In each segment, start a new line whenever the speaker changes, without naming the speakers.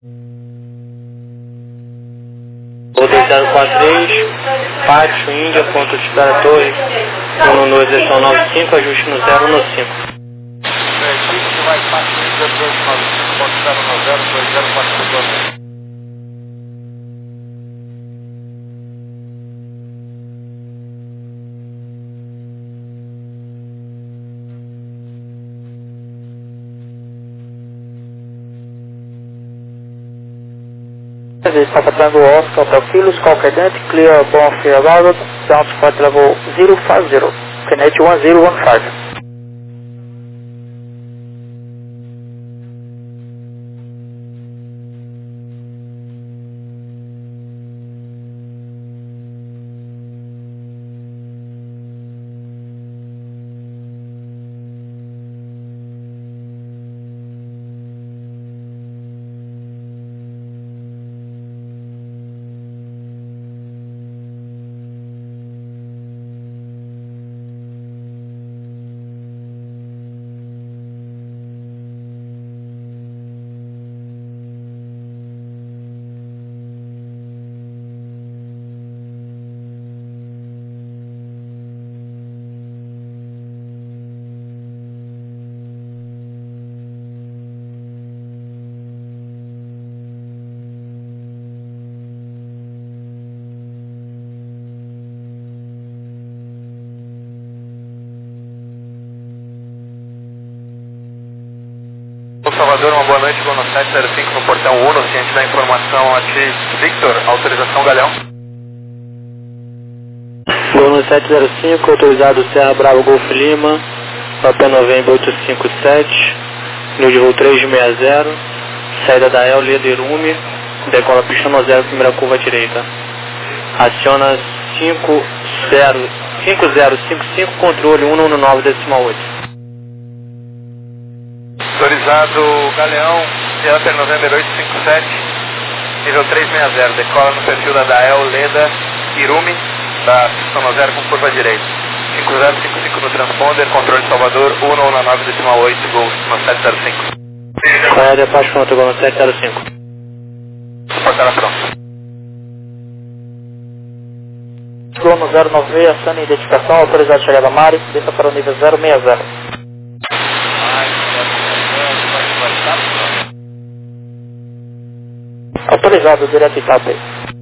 O 2043, Pátio, Índia, ponto de espera Torre, 11295, ajuste no 015.
Equipe vai Pátio, Índia, 295, ponto 090, 2042.
Papa Tango Oscar, Hotel Kilos, Qualquer Dente, Clear, Bon, Fear Road, Sound Spot Level 050, Connect 1015.
Salvador, uma boa noite, vou no 705 no portão 1, ciente da informação a ti, Victor, autorização Galeão.
Gol no 705, autorizado Serra Bravo Golf Lima, Papel Novembro 857, New de voo 360, saída da El Lederume, decola pista no 0, primeira curva direita. Aciona 5055, controle 119,8.
Autorizado Galeão, Theater November 857, nível 360, decola no perfil da Dael Leda Irumi, da pista no 0 com curva direita. 5055 no transponder, controle Salvador, 119,8, Gol no 705.
Qual é a despacho pronto, Gol no 705.
Portela pronto.
Gol no 096, acione identificação, autorizado chegada Mari, desça para o nível 060. Autorizado, direto Itape.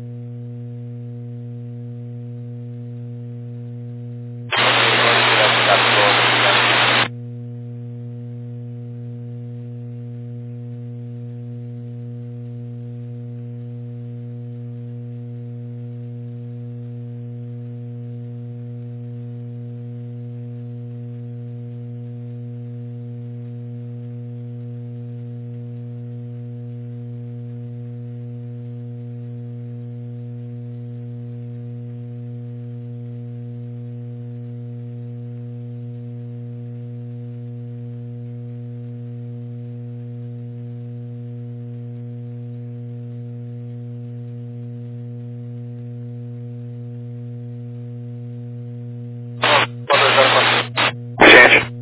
Gente.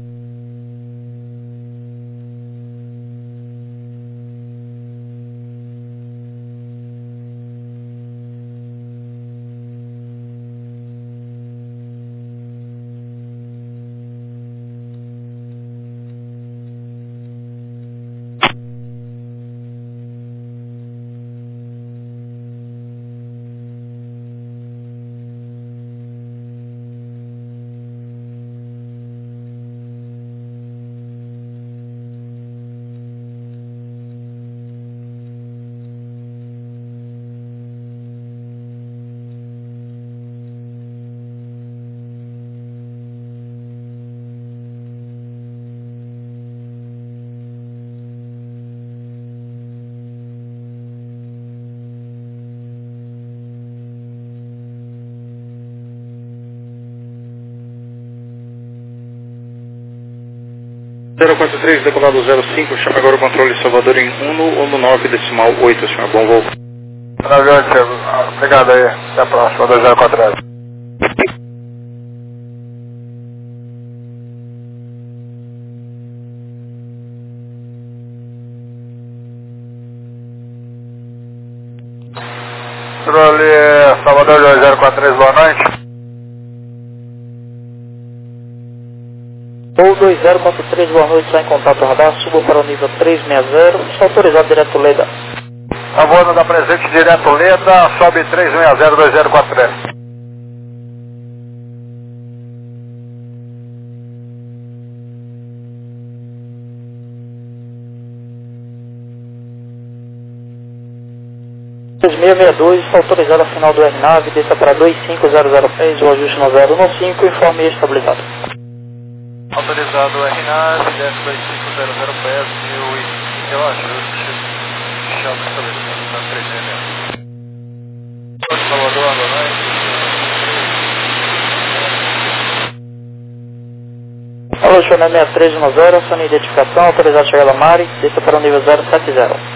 Zero 43, decolado 05, chama agora o controle Salvador em 119,8, senhor. Bom voo. Obrigado aí. Até a próxima, 2043. Controle Salvador 2043, boa noite.
Ou 2043, boa noite, está em contato radar, subo para o nível 360, está autorizado direto Leda.
A voando da presente direto Leda, sobe 360 2043.
está autorizado a final do RNAV, desça para 25006, o ajuste no 015, informe estabilizado.
Autorizado o RNAV, desce 2500 pés, e o ajuste, chama estabilizado, na 360. Salvador, boa noite.
Alô, Chorné 6310, acione identificação, autorizado a chegada a Mari, desça para o nível 070.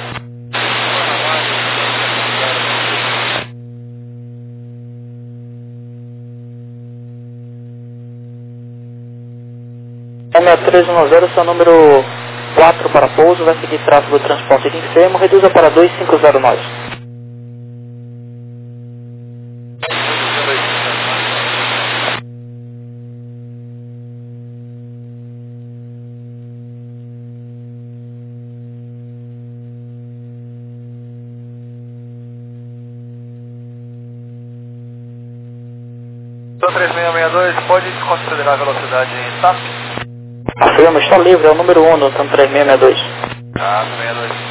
A 6310, seu número 4 para pouso, vai seguir tráfego de transporte de enfermo, reduza para 250 nós.
Então 3662, pode considerar a velocidade em SAP?
Afirma, está livre, é o número 1 no 3662.
Ah, 62.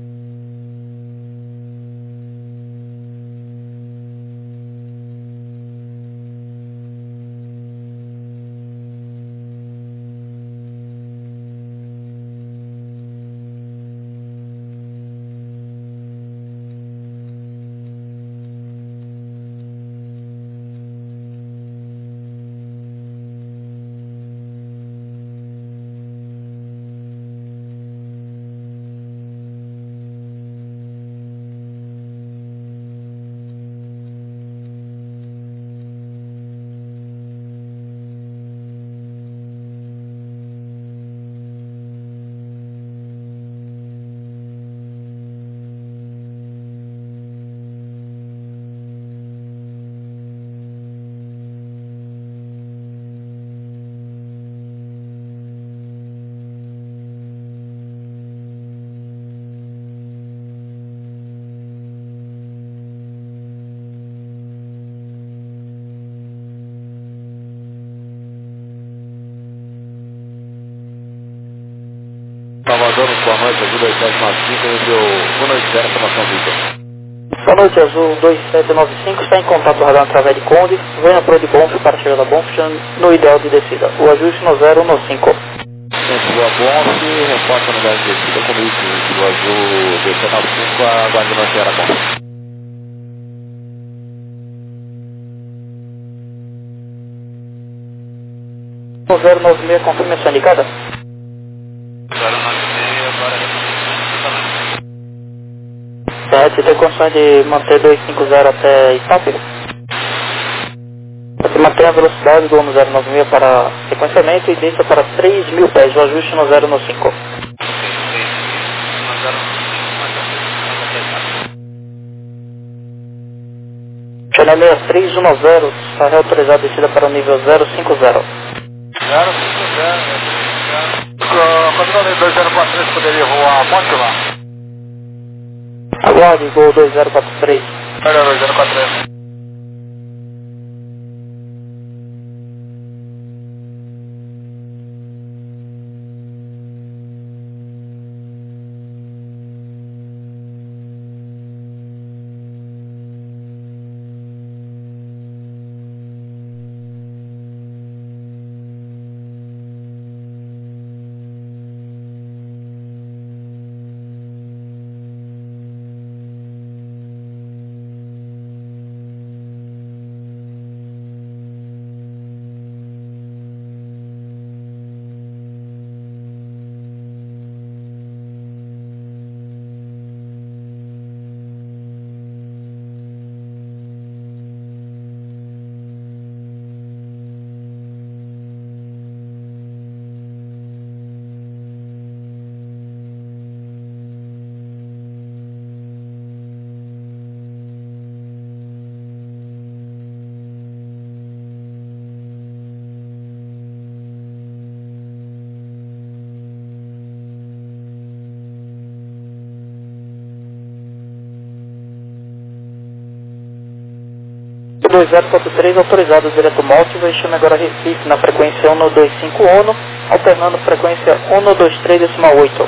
Salvador, boa noite, Azul 2795, nível 180, formação Vitor.
Boa noite, Azul 2795, está em contato radar através de Conde, venha para o de Bonf para a chegada a Bonf no ideal de descida, o ajuste no 015.
Centro a Bonf, reporta no lugar de descida comigo, o Azul 2795, aguardando a Sierra Bonf.
No 096, confirme a sua indicada.
096, agora
Você tem condições de manter 250 até Itap? Você mantém a velocidade do 096 para sequenciamento e desça para 3.000 pés, o ajuste no 015. Channel 6310, está reautorizado a descida para o nível 050.
050. Controle 2043, poderia voar a ponte lá?
Aguarde, Gol 2043.
Olha, 2043.
2043 autorizado direto Móvel e chame agora Recife na frequência 1251, alternando frequência 123,8.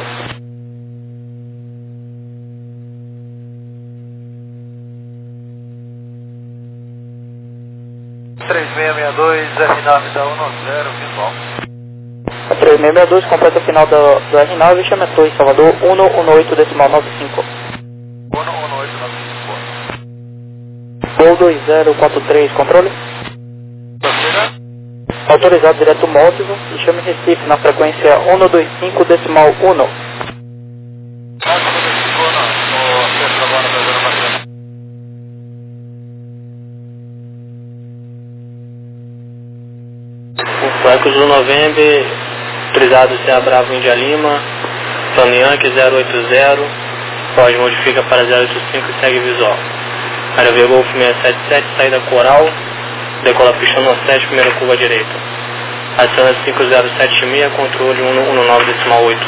3662, R9 da 10, visual.
A 3662 completa o final do R9 e chame a Torre Salvador 118,95.
11895.
Gol 2043, controle. Autorizado direto Móvel e chame Recife na frequência 125,1.
Flancos do November, autorizado Serra Bravo Índia Lima, plano Yankee 080, pós modifica para 085 e segue visual. Área V Golf 677, saída Coral, decola pista no 7, primeira curva direita. Aciona 5076, controle 119,8.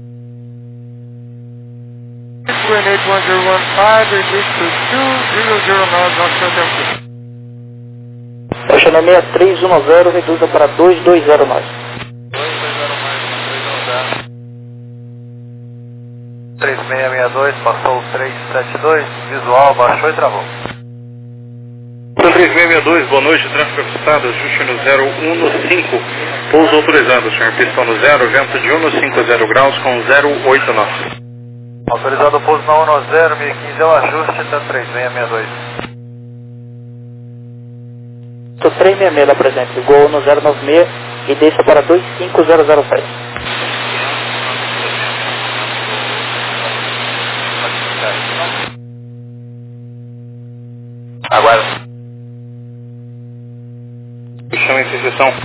Grenade 1015, reduce to 2009, North
Oceano 6310, reduza para 2209.
3662, passou 372, visual, baixou e travou.
3662, boa noite, tráfego ajustado, ajuste no 015, pouso autorizado, senhor, pistão no 0, vento de 150 graus com 0,8 knots.
Autorizado o pouso na 10, 1015 é o ajuste da 3662.
366 da presente, Gol no 096 e desça para 25007.
Aguarda.
Chama em interseção.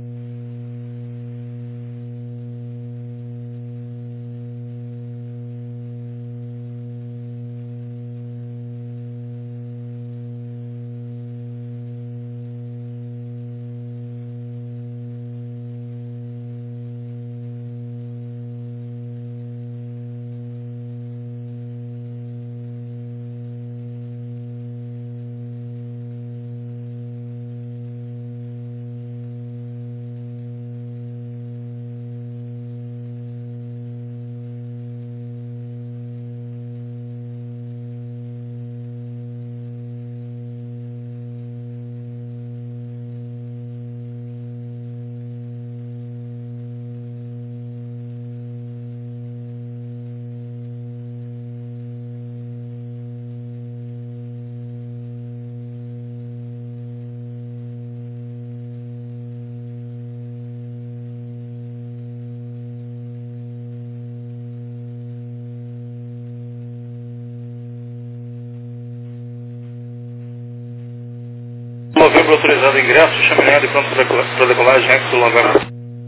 Novembro autorizado ingresso, chaminhada e pronto para decolagem, Exo Novembro.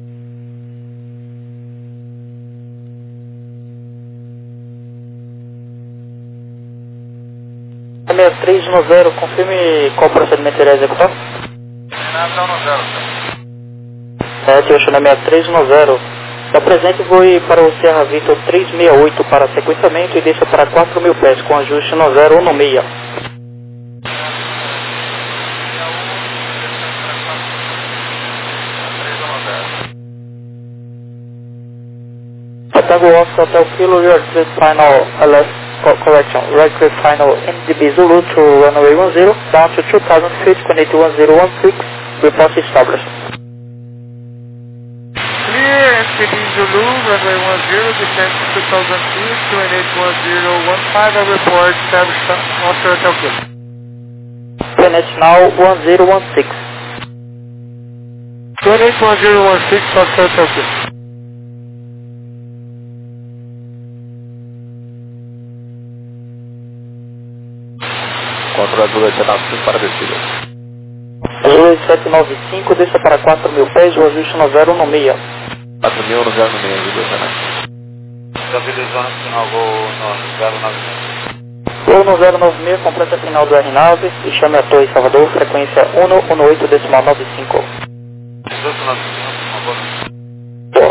A 6310, confirme qual procedimento irá executar?
Não,
7, Oceano 6310. Da presente voe para o Serra Vitor 368 para sequenciamento e desça para 4.000 pés com ajuste no 016. Tango Off Hotel Kilo, your trip final left correction, right trip final NDB Zulu to runway 10, down to 2000 feet, connect 1016, report established.
Clear, NDB Zulu, runway 10, descend to 2000 feet, connect 1015, I report established, Oscar Hotel Kilo.
Connect now 1016.
Connect 1016, Oscar Hotel Kilo.
Controle Azul 795 para descida.
Azul 795, desça para 4.000 pés, o ajuste no 016.
4.000 no 096,
Estabilizando o sinal voo no 096.
Voo no 096, completa a final do R9 e chame a Torre Salvador, frequência 118,95. Boa.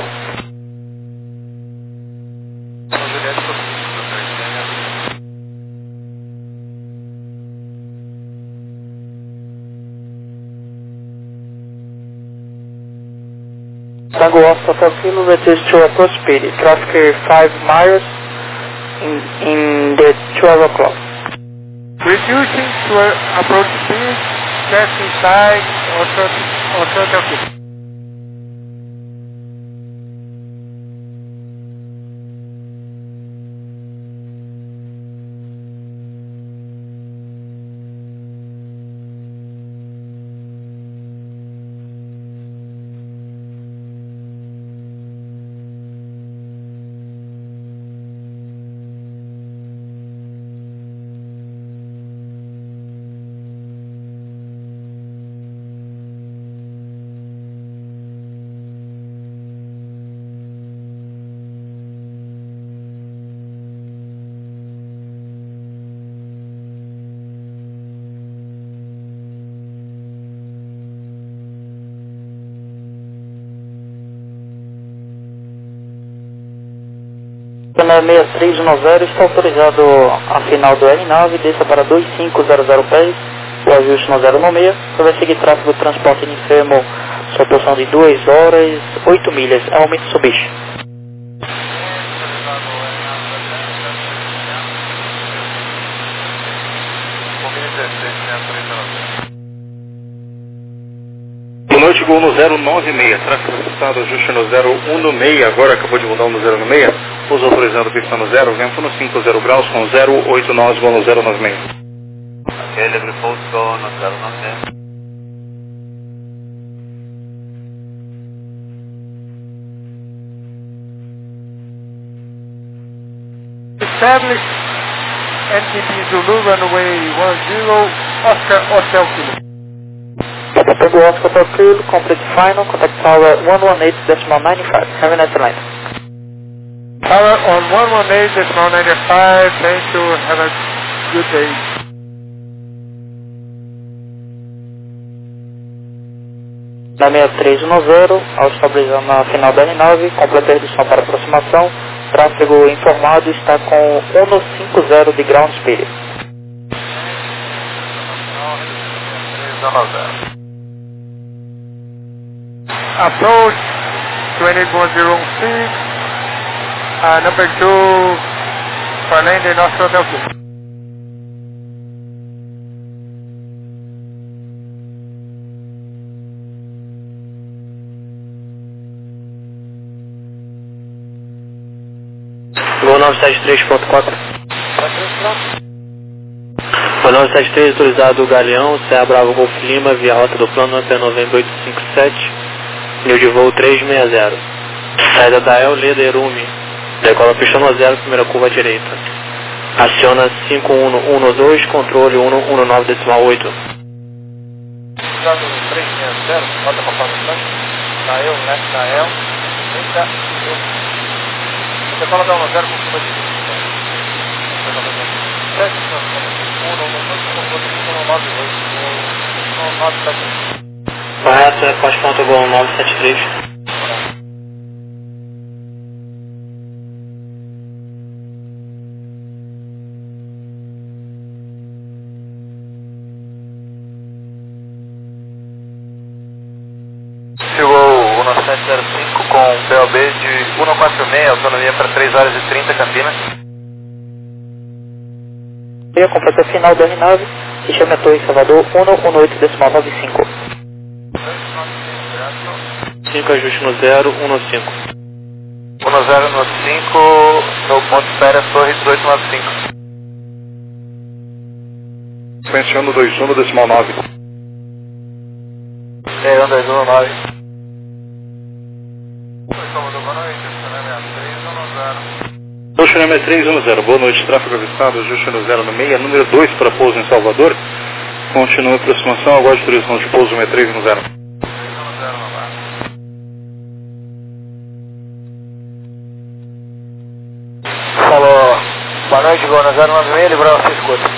Tango Oscar Hotel Kilo, reduce to approach speed. Traffic 5 miles in the 12 o'clock.
Reducing to approach speed, check inside Oscar Hotel Kilo.
Pneu 6310 está autorizado a final do R9, desça para 2500 pés, o ajuste no 096, você vai seguir tráfego de transporte de enfermo, sua posição de 2 horas, 8 milhas, aumento Mitsubishi.
Boa noite, Gol no 096, tráfego ajustado, ajuste no 016, agora acabou de mudar no 016, pouso autorizando pista no 0, vento no 50 graus com 089, Gol no 096.
Ok, livre pouso, Gol no 096.
Establish NTP Zulu runway 10 Oscar Hotel Kilo.
Tango Oscar Hotel Kilo, complete final, contact tower 118.95, have a nice night.
Tower on 118.95, thank you, have a good day.
Na 6310, ao estabilizar na final da R9, completa a redução para aproximação, tráfego informado está com 150 de ground speed.
Approach 28106, number 2, for landing Oscar Hotel Kilo.
Gol 973.4. Gol 973, autorizado Galeão, Serra Bravo Golf Lima, via rota do plano até Novembro 857, nível de voo 360. Saída da El Leda Irumi, decola pista no 0, primeira curva à direita. Aciona 5112, controle 119.8.
Usado 360, rota para plano, na El, leste da El, eita, decola da 10 com curva direita.
Correto, é pós-ponto Gol 973.
Chegou o 9705 com POB de 146, autonomia para 3 horas e 30, Campinas.
E completa a final da R9, sistema a Torre Salvador 118.95.
5, ajuste no 015.
1095, no ponto de espera, Torre 1895.
Suspensiando 21.9.
219.
Ajuste no 310, boa noite, tráfego avistado, ajuste no 096, número 2 para pouso em Salvador. Continua a aproximação, aguarde autorização de pouso 6310.
Falou, boa noite, Gol no 096, liberou a escuta.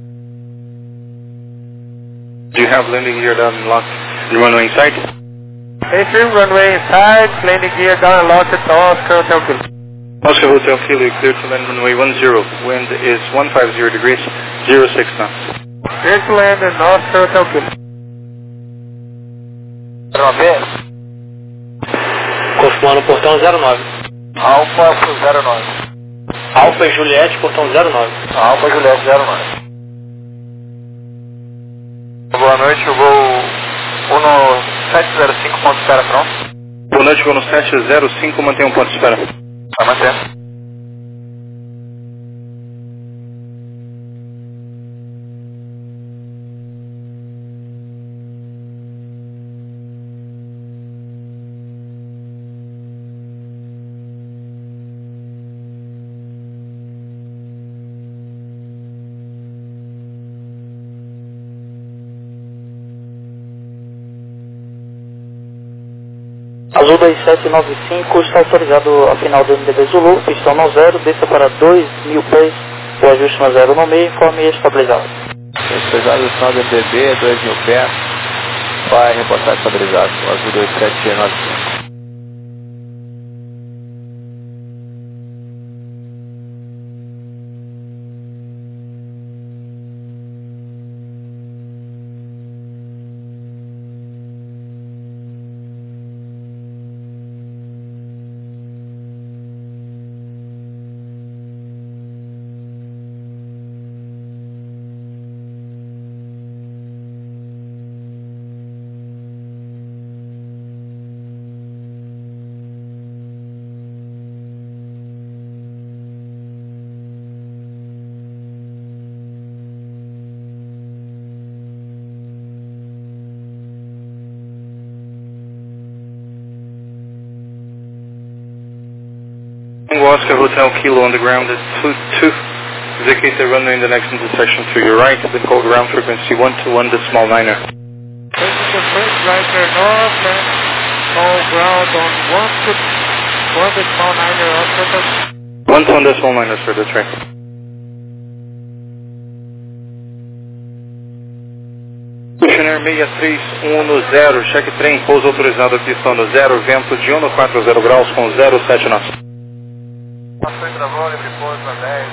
Do you have landing gear down and locked and runway inside?
A3 runway inside, landing gear down locked at Oscar Hotel Kilo.
Oscar Hotel Kilo, clear to land runway 10, wind is 150 degrees, 06 knots.
Clear to land in Oscar Hotel Kilo.
Confirmando portão 09.
Alfa pro 09.
Alfa e Juliette, portão 09.
Alfa Juliette 09. Boa noite, o voo 1705, ponto de espera pronto.
Boa noite, voo no 705, mantenha um ponto de espera.
Vai manter.
Azul 2795 está autorizado a final do MDB Zulu, pistão no 0, desça para 2.000 pés, o ajuste no 0 no meio, informe estabilizado.
Estabilizado o final do MDB, 2.000 pés, vai reportar estabilizado, o Azul 2795.
Oscar Hotel Kilo on the ground at 22. Execute the runway in the next intersection to your right, then call ground frequency 121.9er.
Taking the first right turn off and call ground on 121.9er Oscar.
121.9er, sir, that's right. Ocean Air 6310, cheque trem, pouso autorizado, pistão no 0, vento de 140 graus com 07 knots.
Passou travou, livre pouso a 10,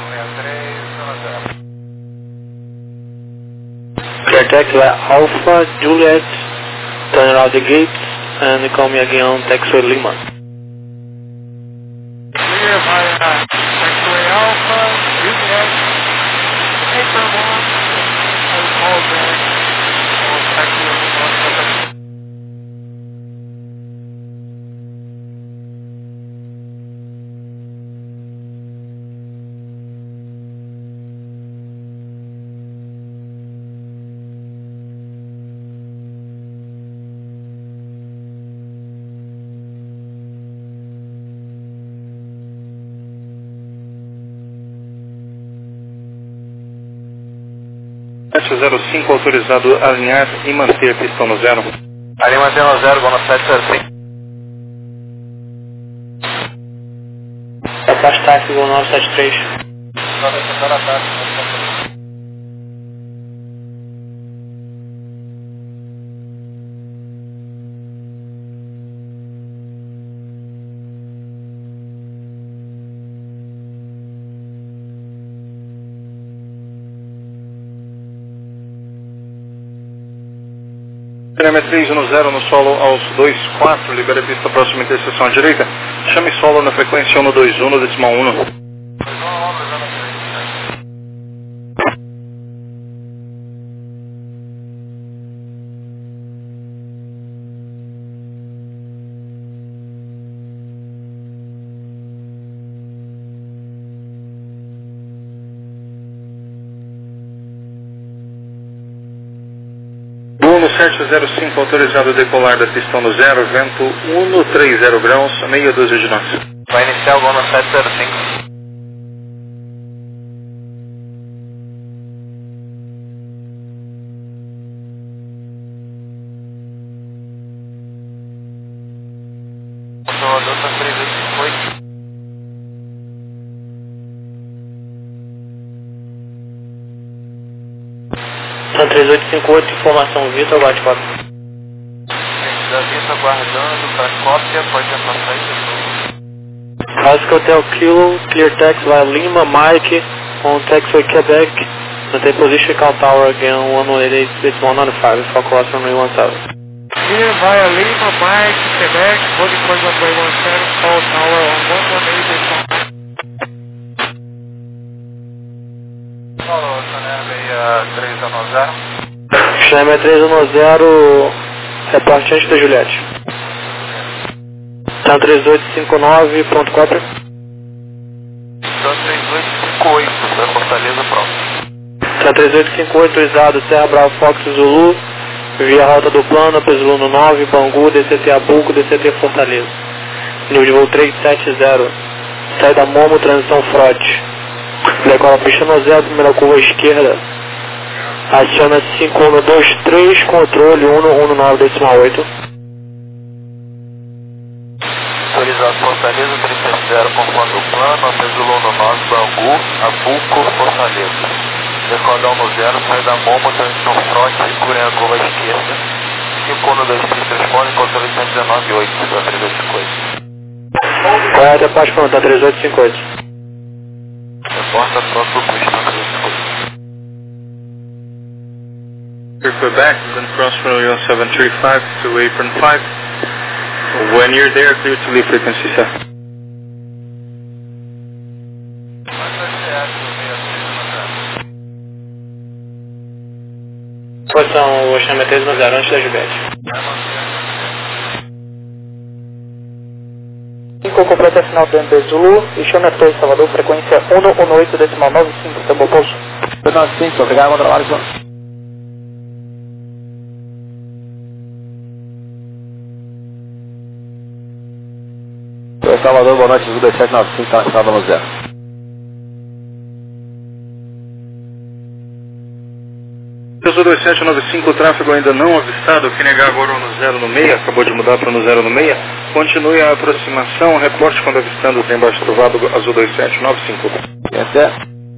63,
Clear taxiway Alpha, Juliet, turn around the gates, and call me again on taxiway Lima.
Clear via taxiway Alpha, Juliet, April 1, and call back on taxiway Lima.
Sete 05 autorizado a alinhar e manter pistão no 0.
Ali mantendo no 0, vou no 705.
Abaixo táxi, voo 973.
Telemetria no 0 no solo aos 24, libera pista próxima interseção à direita. Chame solo na frequência 121 no decimal 1. Bruno 705 autorizado a decolar da pistão no 0, vento 130 graus, meia dúzia de nós.
Vai iniciar o voo no 705. Salvador, 3858.
São 3858, informação Vitor, bate 4.
Da Vitor aguardando para cópia, pode entrar na saída.
Oscar Hotel Kilo, clear taxiway Lima, Mike, on taxiway Quebec, maintain position, count tower again, 118.95, for cross runway 17.
clear via Lima, Mike, Quebec, holding point 117, call tower on 118.
Falou, Chanel 6310.
Chanel 310, reporte antes da Juliette. Tá 3859, pronto, 4.
Então 3858, da Fortaleza, pronto.
Tá 3858, usado Serra Bravo Fox Zulu, via rota do plano, Zulu no 9, Bangu, DCT Abuco, DCT Fortaleza. Nível de voo 370, saída Momo, transição Frote. Decola pista no 0, primeira curva à esquerda. Aciona 5123, controle 119,8.
Autorizado Fortaleza, 370, conforme o plano, Zulu no 9, Bangu, Abuco, Fortaleza. Decodão no 0, saída Momo, transição Frote, segurem a curva à esquerda. 5123, transpondem, controle 119,8, da 3858.
Correto, é parte pronto, tá 3858.
Reporta pronto pro pista, 3858.
Quebec, then cross runway 1735 to apron 5. When you're there, clear to leave frequency 7.
Posição, o Chanel 310, antes da Juliette. 5 completa a final do MB Zulu e Chanel 3 Salvador, frequência 118,95, tá bom, pouso?
95, obrigado, bom trabalho, senhor. Salvador, boa noite, Zulu 2795, tá na estrada no 0.
Zulu 2795, tráfego ainda não avistado, que negar agora no 0 no meio, acabou de mudar para no 0 no meio. Continue a aproximação, reporte quando avistando o trem baixo do vado Azul 2795.
Até.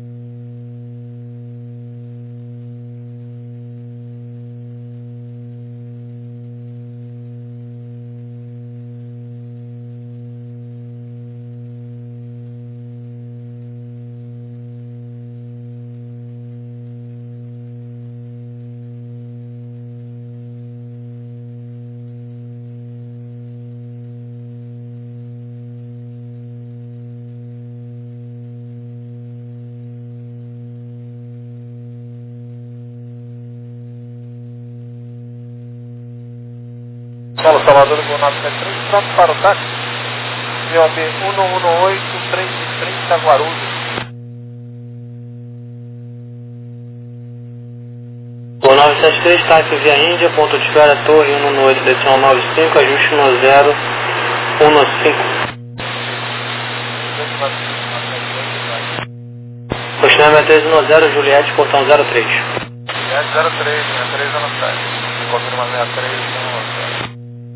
Paulo Salvador, voo 973, pronto para o táxi. VOB 118, 330, Guarulhos.
O 973, táxi via Índia, ponto de espera, torre 118,95, ajuste no 0, 15. O Chanel 310, Juliette, portão 03.
Juliette 03, 63 anos atrás. Confirma 63 anos atrás.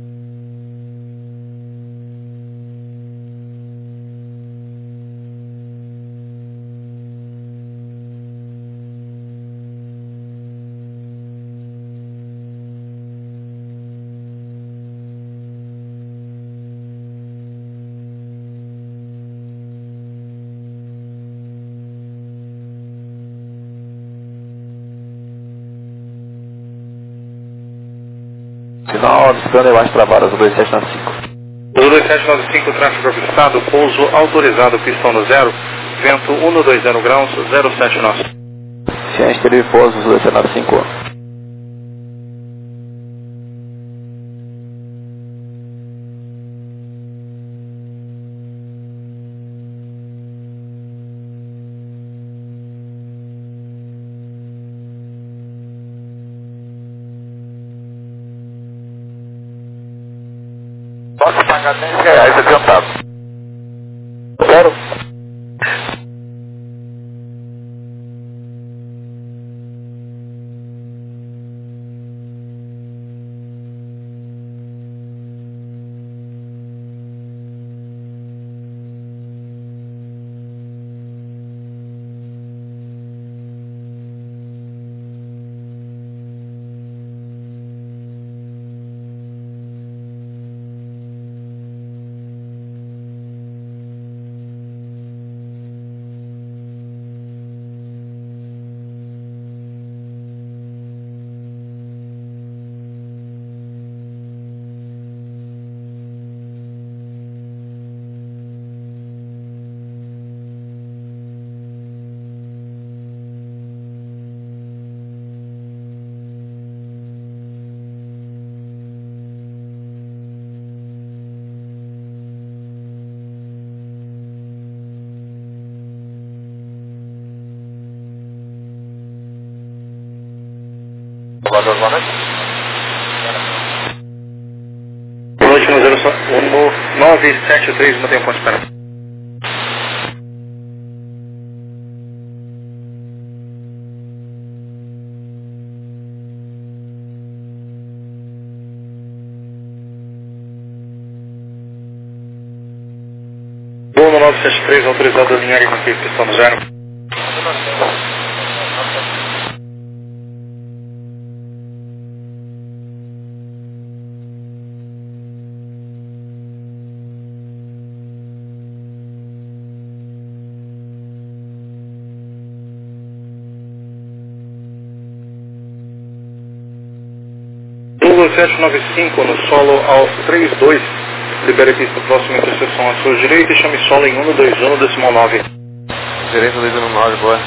Final, discando embaixo travada, Zulu 2795.
Zulu 2795, tráfego avistado, pouso autorizado, pistão no 0, vento 120 graus, 07 nós.
Ciência, teve pouso, Zulu 2795.
Posso pagar R$10 adiantado.
Zero.
Salvador, boa noite.
Boa noite, no 973, mantém o ponto de espera. Voo no 973, autorizado a alinhar e manter pistão no 0. Voo 795 no solo ao 32. Libere pista próxima interseção à sua direita e chame solo em 121 decimal 9.
Direita 219, boa.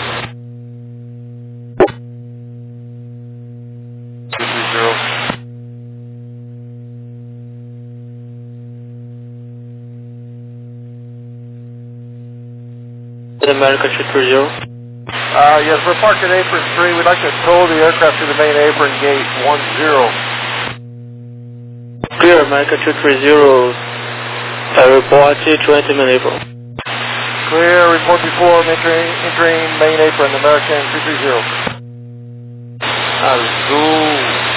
230. America 230.
Yes, we're parked at apron 3. We'd like to tow the aircraft to the main apron gate 10.
Clear, America 230. Report to enter main apron.
Clear, report before entering main apron, American 230.
Azul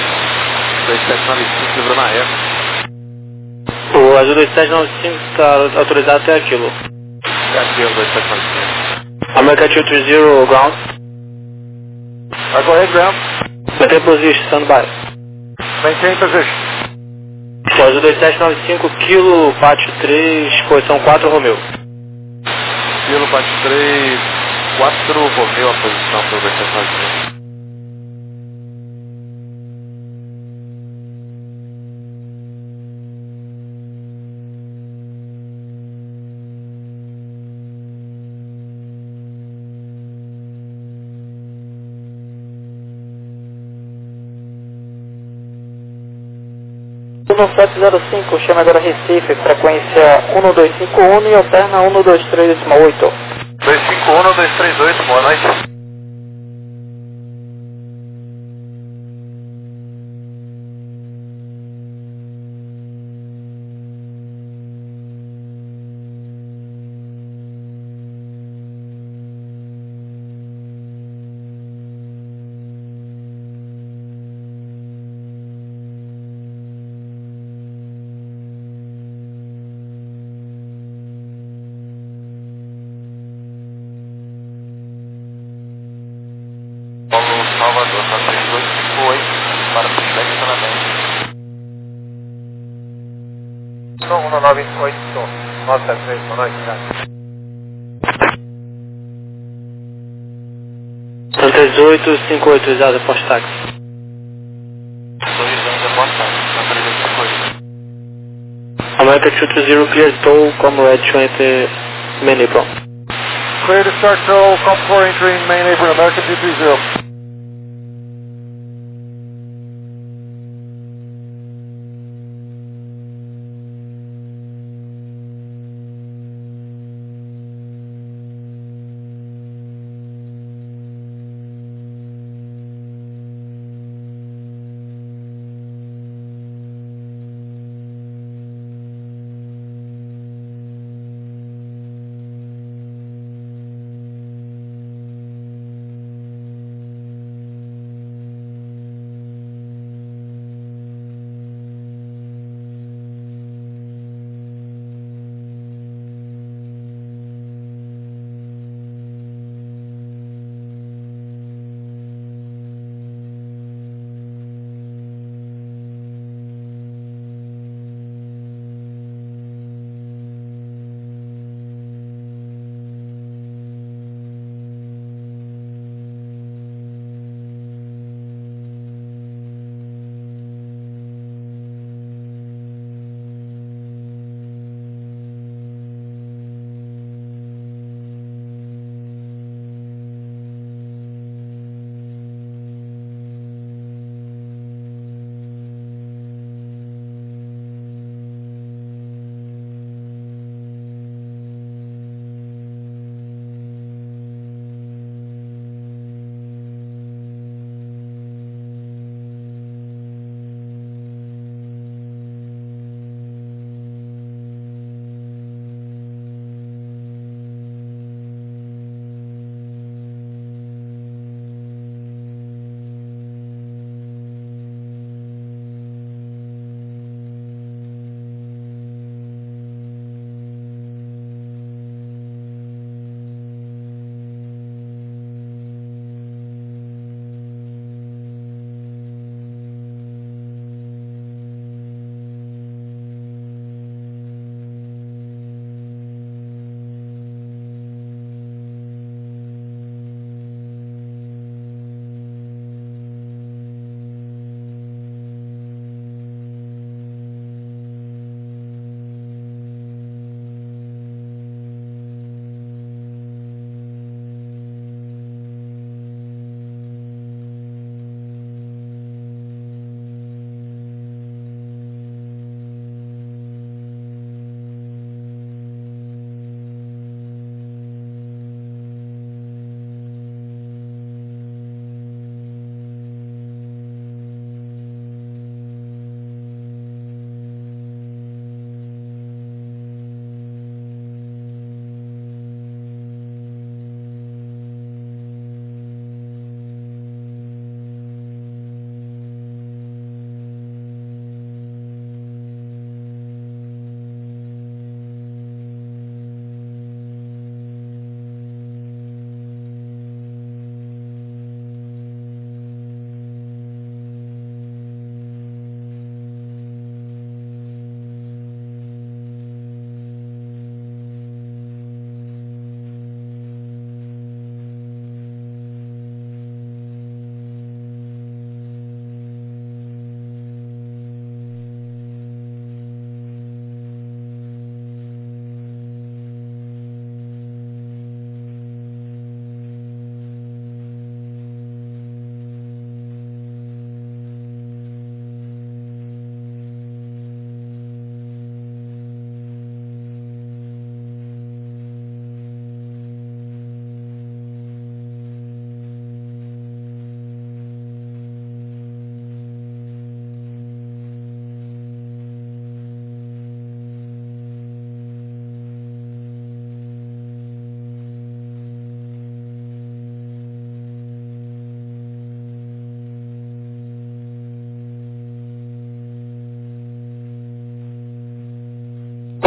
2795, livrou na época.
O Azul 2795 está autorizado até aquilo.
É aqui o 2795.
America 230 ground.
Go ahead, ground.
Maintain position, standby.
Maintain position.
O Azul 2795, Kilo, Pátio 3, posição 4, Romeu.
Kilo, Pátio 3, 4, Romeu, a posição para o 2795.
No 705, chama agora Recife, frequência 1251 e alterna 123,8.
251, 238, boa noite. Salvador, tá 3258, para feedback estacionamento.
198, 973, boa noite.
3858, autorizado, post-táxi.
Autorizando a porta, na 358.
America 230, clear tow, comrade to enter main apron.
Clear to start tow, come for entering main apron, American 230.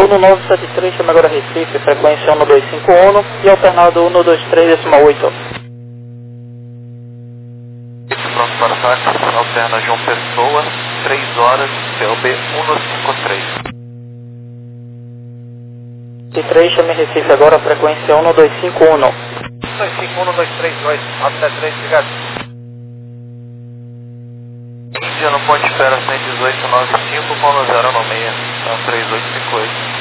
1973, chama agora Recife, frequência 1251 e alternado 123,8.
Pronto para ataque, alterna João Pessoa, 3 horas, CLB 153.
3, chama Recife agora, frequência 1251.
251, 232, 973, obrigado.
Índia no ponte espera 11895 com 096, 3858.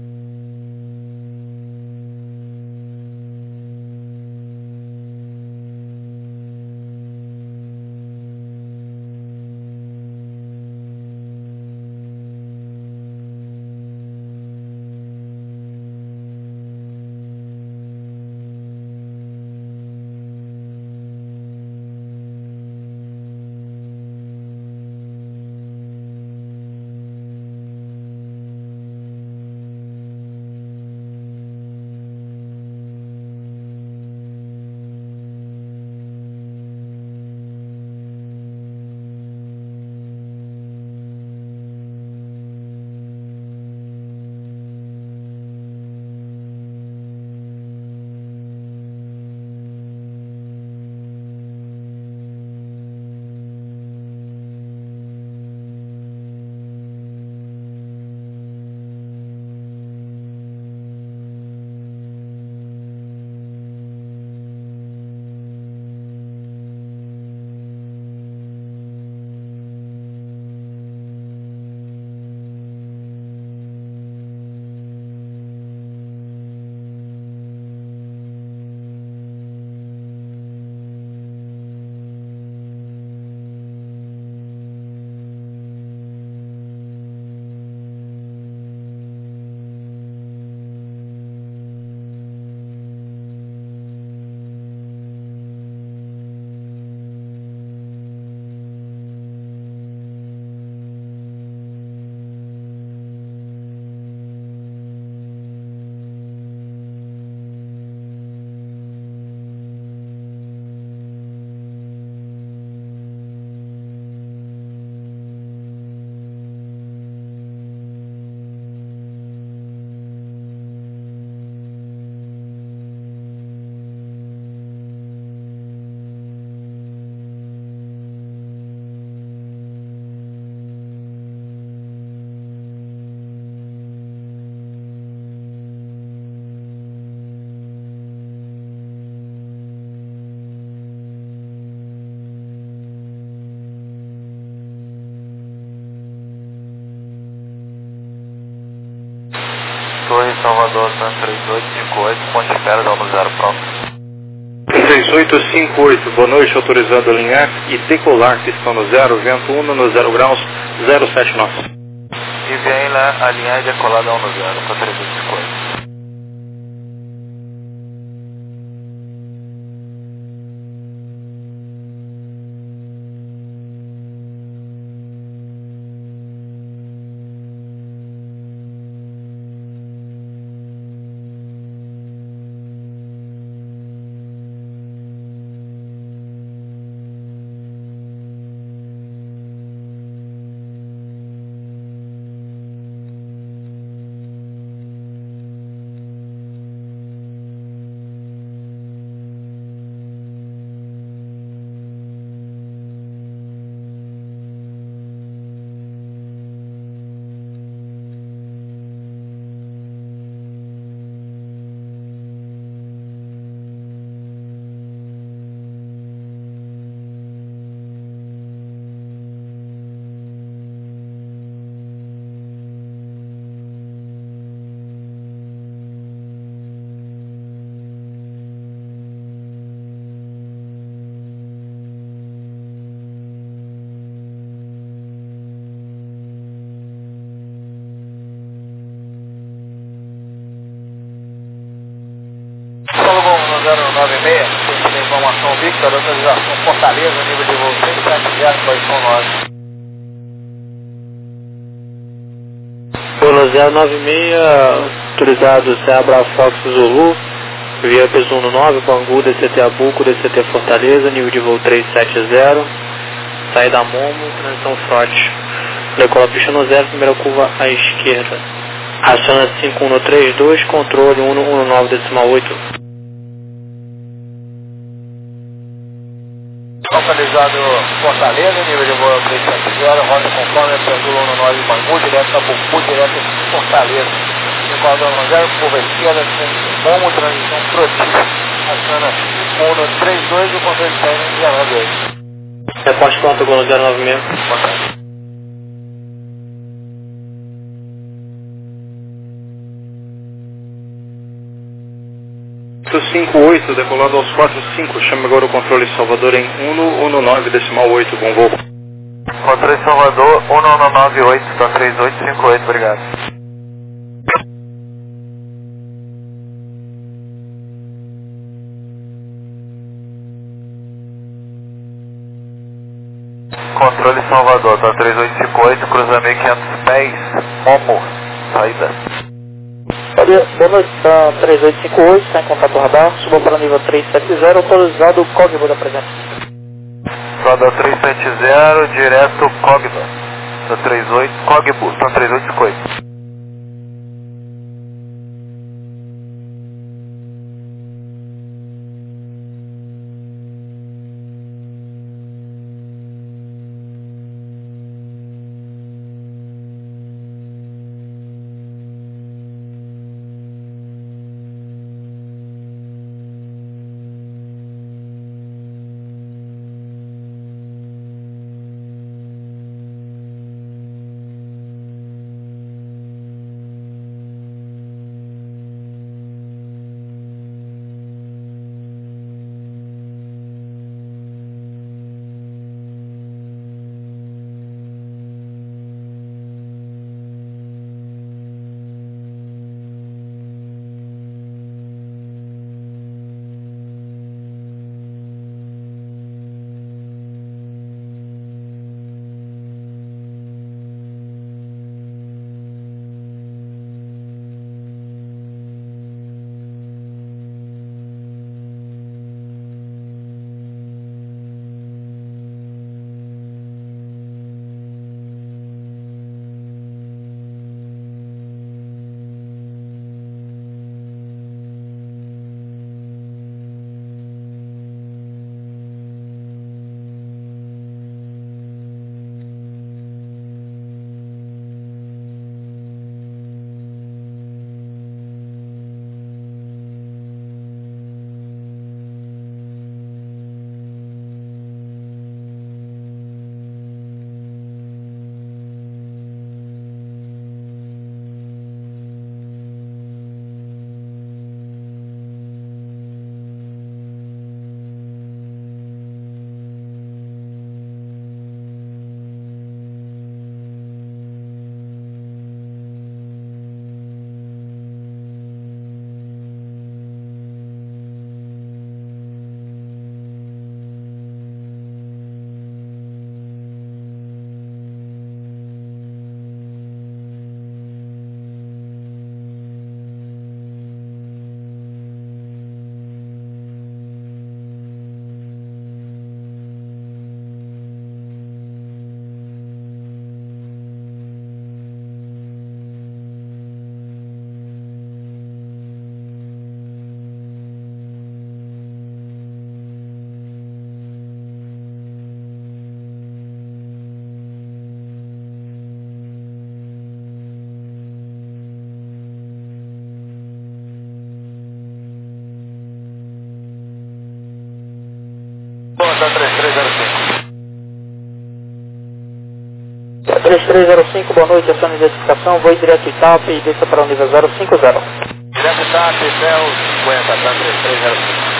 Torre Salvador, 3858, ponte espera, dá 0 pronto.
3858, boa noite, autorizado a alinhar e decolar, pistão no 0, vento 1 no 0 graus, 07 nós.
E vem lá, alinhar e decolar, dá 0, para 3858. Salomão 096, tem informação Victor, autorização Fortaleza, nível de voo 370, posição 9.
Polo 096, autorizado Serra Bravo Fox Zulu, via Peso 19, Bangu, DCT Abuco, DCT Fortaleza, nível de voo 370, saída Momo, transição forte. Decola pista no 0, primeira curva à esquerda. Aciona 5132, controle 119,8.
Localizado Fortaleza, nível de voo 370, rota conforme Triângulo 19 Bangu, direto a Bucu, direto a Fortaleza. Equador 0, curva esquerda, com rumo, transição produtiva. Aciona 5132 e o controle técnico 098.
Reporte quanto, Gol 096.
Contato.
Porto 58, decolando aos 45, chame agora o controle Salvador em 119,8, bom voo.
Controle Salvador 1198, tá 3858, obrigado. Controle Salvador, tá 3858, cruzamento 500 pés, Momo, saída.
Boa noite, tá 3858, está em contato radar, suba para nível 370, autorizado o código da presença.
Roda 370, direto Cogba, tá 38, Cogbu, tá 3858. Tá 3305.
3305, boa noite, acione de identificação, voo direto Itap e desça para o nível 050.
Direto Itap, Céu 50, tá 3305.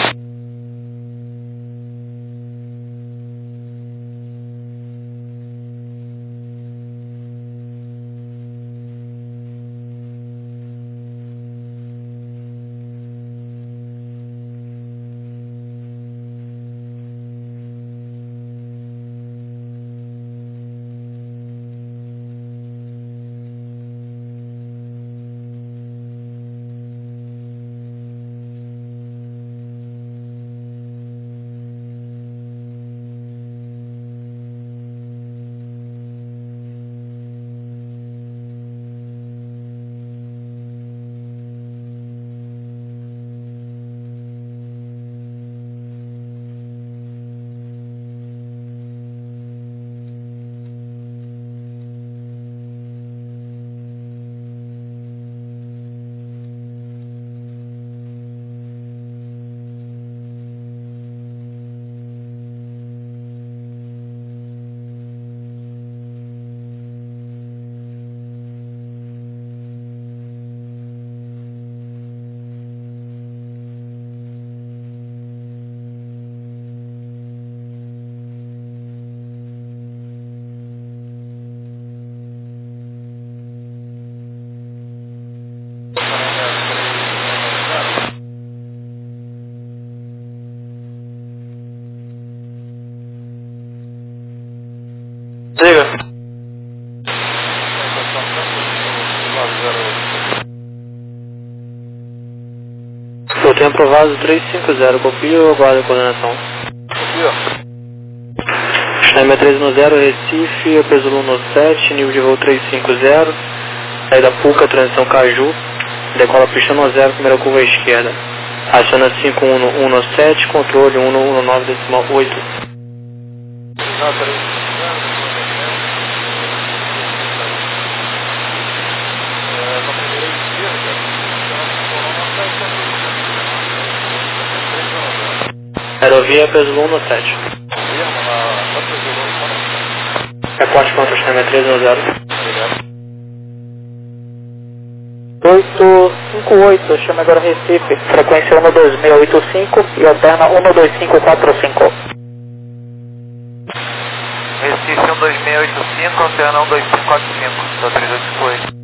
Check-in aprovado 350, copia ou aguarda a coordenação?
Copia.
Chama 310, Recife, peso Luna 7, nível de voo 350, saída Puca, transição Caju, decola pista 10, primeira curva à esquerda. Aciona 5117, controle 119,8. Aerovia peso Luna 7. Reporte contra o sistema 310.
858, chama agora Recife, frequência 12685 e alterna 12545.
Recife 12685, alterna 12545, da 385.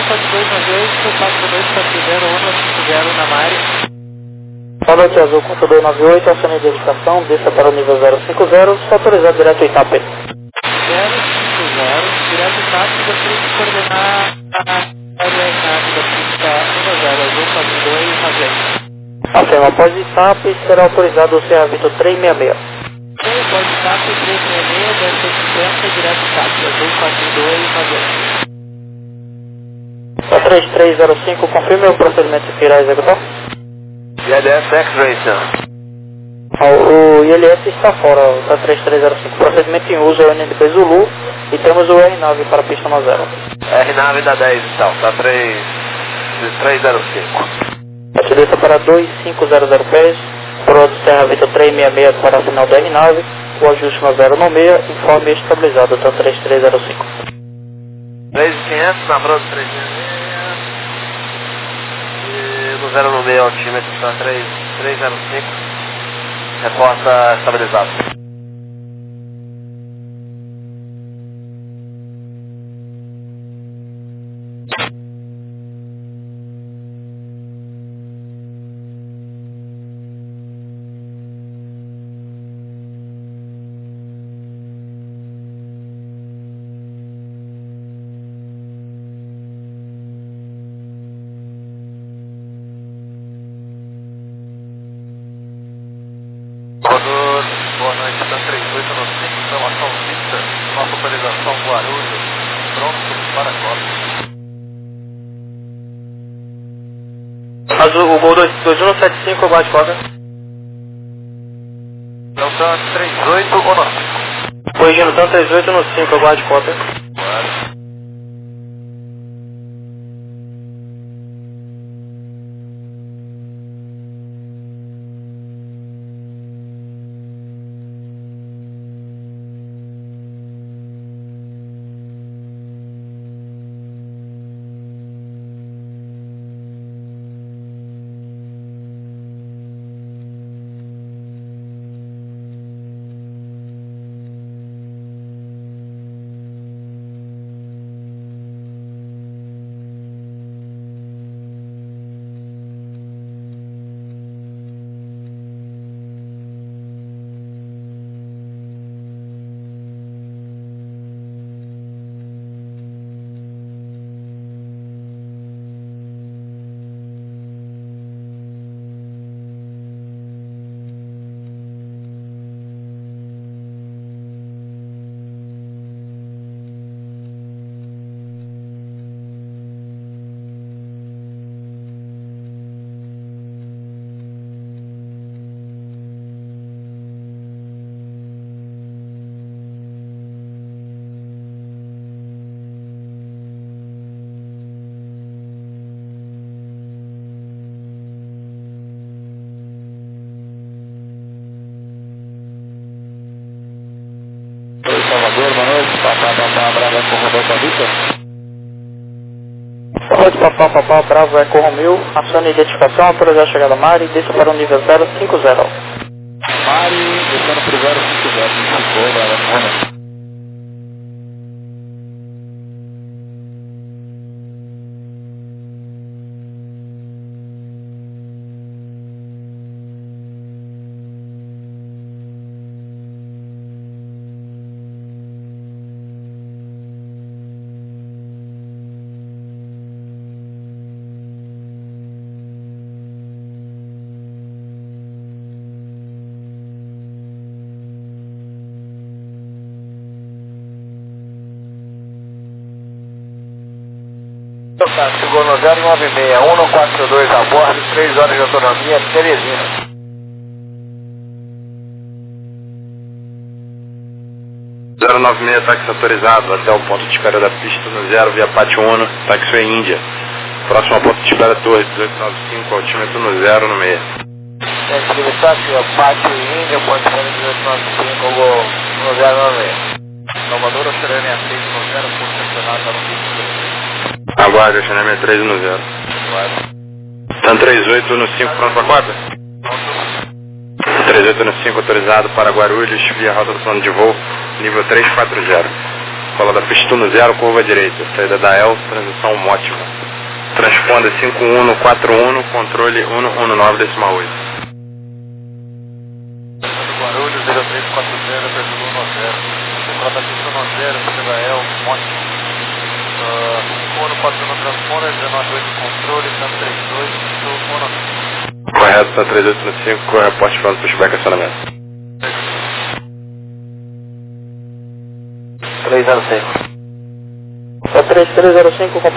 Azul 4298, 4240, 150 na Mari.
Boa noite, Azul 4298, acione de identificação, desça para o nível 050, está autorizado direto Itap.
050, direto Itap, gostaria de coordenar a aeronave da pista 10, Azul 42 na frente.
Afirma, após Itap, será autorizado o Serra Vitor 366.
Após Itap 366, 1050, direto Itap, Azul 42 na frente.
3305, confirme o procedimento que irá executar.
ILS X-Ray, senhor.
O ILS está fora, tá 3305. Procedimento em uso é o NDP Zulu e temos o R9 para a pista 10.
R9 da 10 então, tá 305.
Desça para 2500 pés, Proto Serra Vitor 366 para a final do R9, o ajuste no 096, informe estabilizado, tá 3305.
3.500 na Proto 366. No 096 altímetro está 305, reporta estabilizado. Boa noite, está 3895, informação fixa, nossa localização Guarulhos, pronto para a cota.
Azul, o Gol 2175, aguarde cota.
Então são 38 ou não?
Corrigindo, então 38 no 5, aguarde cota.
Salvador, boa noite, Papá Bravo Eco Romeu para Vitor.
Boa noite, Papá Bravo Eco Romeu, acione de identificação, autorizar a chegada Mari, desça para o nível 050.
Mari, descendo para o 050, ficou, Bravo Eco Romeu.
Chegou no 096, 142 a bordo, 3 horas de autonomia, Teresina.
Táxi autorizado até o ponto de espera da pista no 0 via Pátio Uno, Taxiway Índia. Próximo ao ponto de espera Torre 1895, altímetro no 096.
Táxi, Pátio Índia, ponto de espera 1895, no 096. Salvador, Oxerê 66 no 0, ponto estacionado para o pista.
Aguarde, Oxerê 63 no 0. Tan 38 no 5, pronto para a quarta? 38 no 5, autorizado para Guarulhos, via rota do plano de voo, nível 340.
Escola da pista 10, curva direita, saída da El, transição ótima. Transponda 5141, controle 119 decimal 8.
Guarulhos 0340, perfil 10. Escola da pista 10, saída da El, ótimo. 5141 transponder, 198 controle, tanto 32, estou mono.
Correto, tanto 3835, reporte falando pushback acionamento.
305. 3305,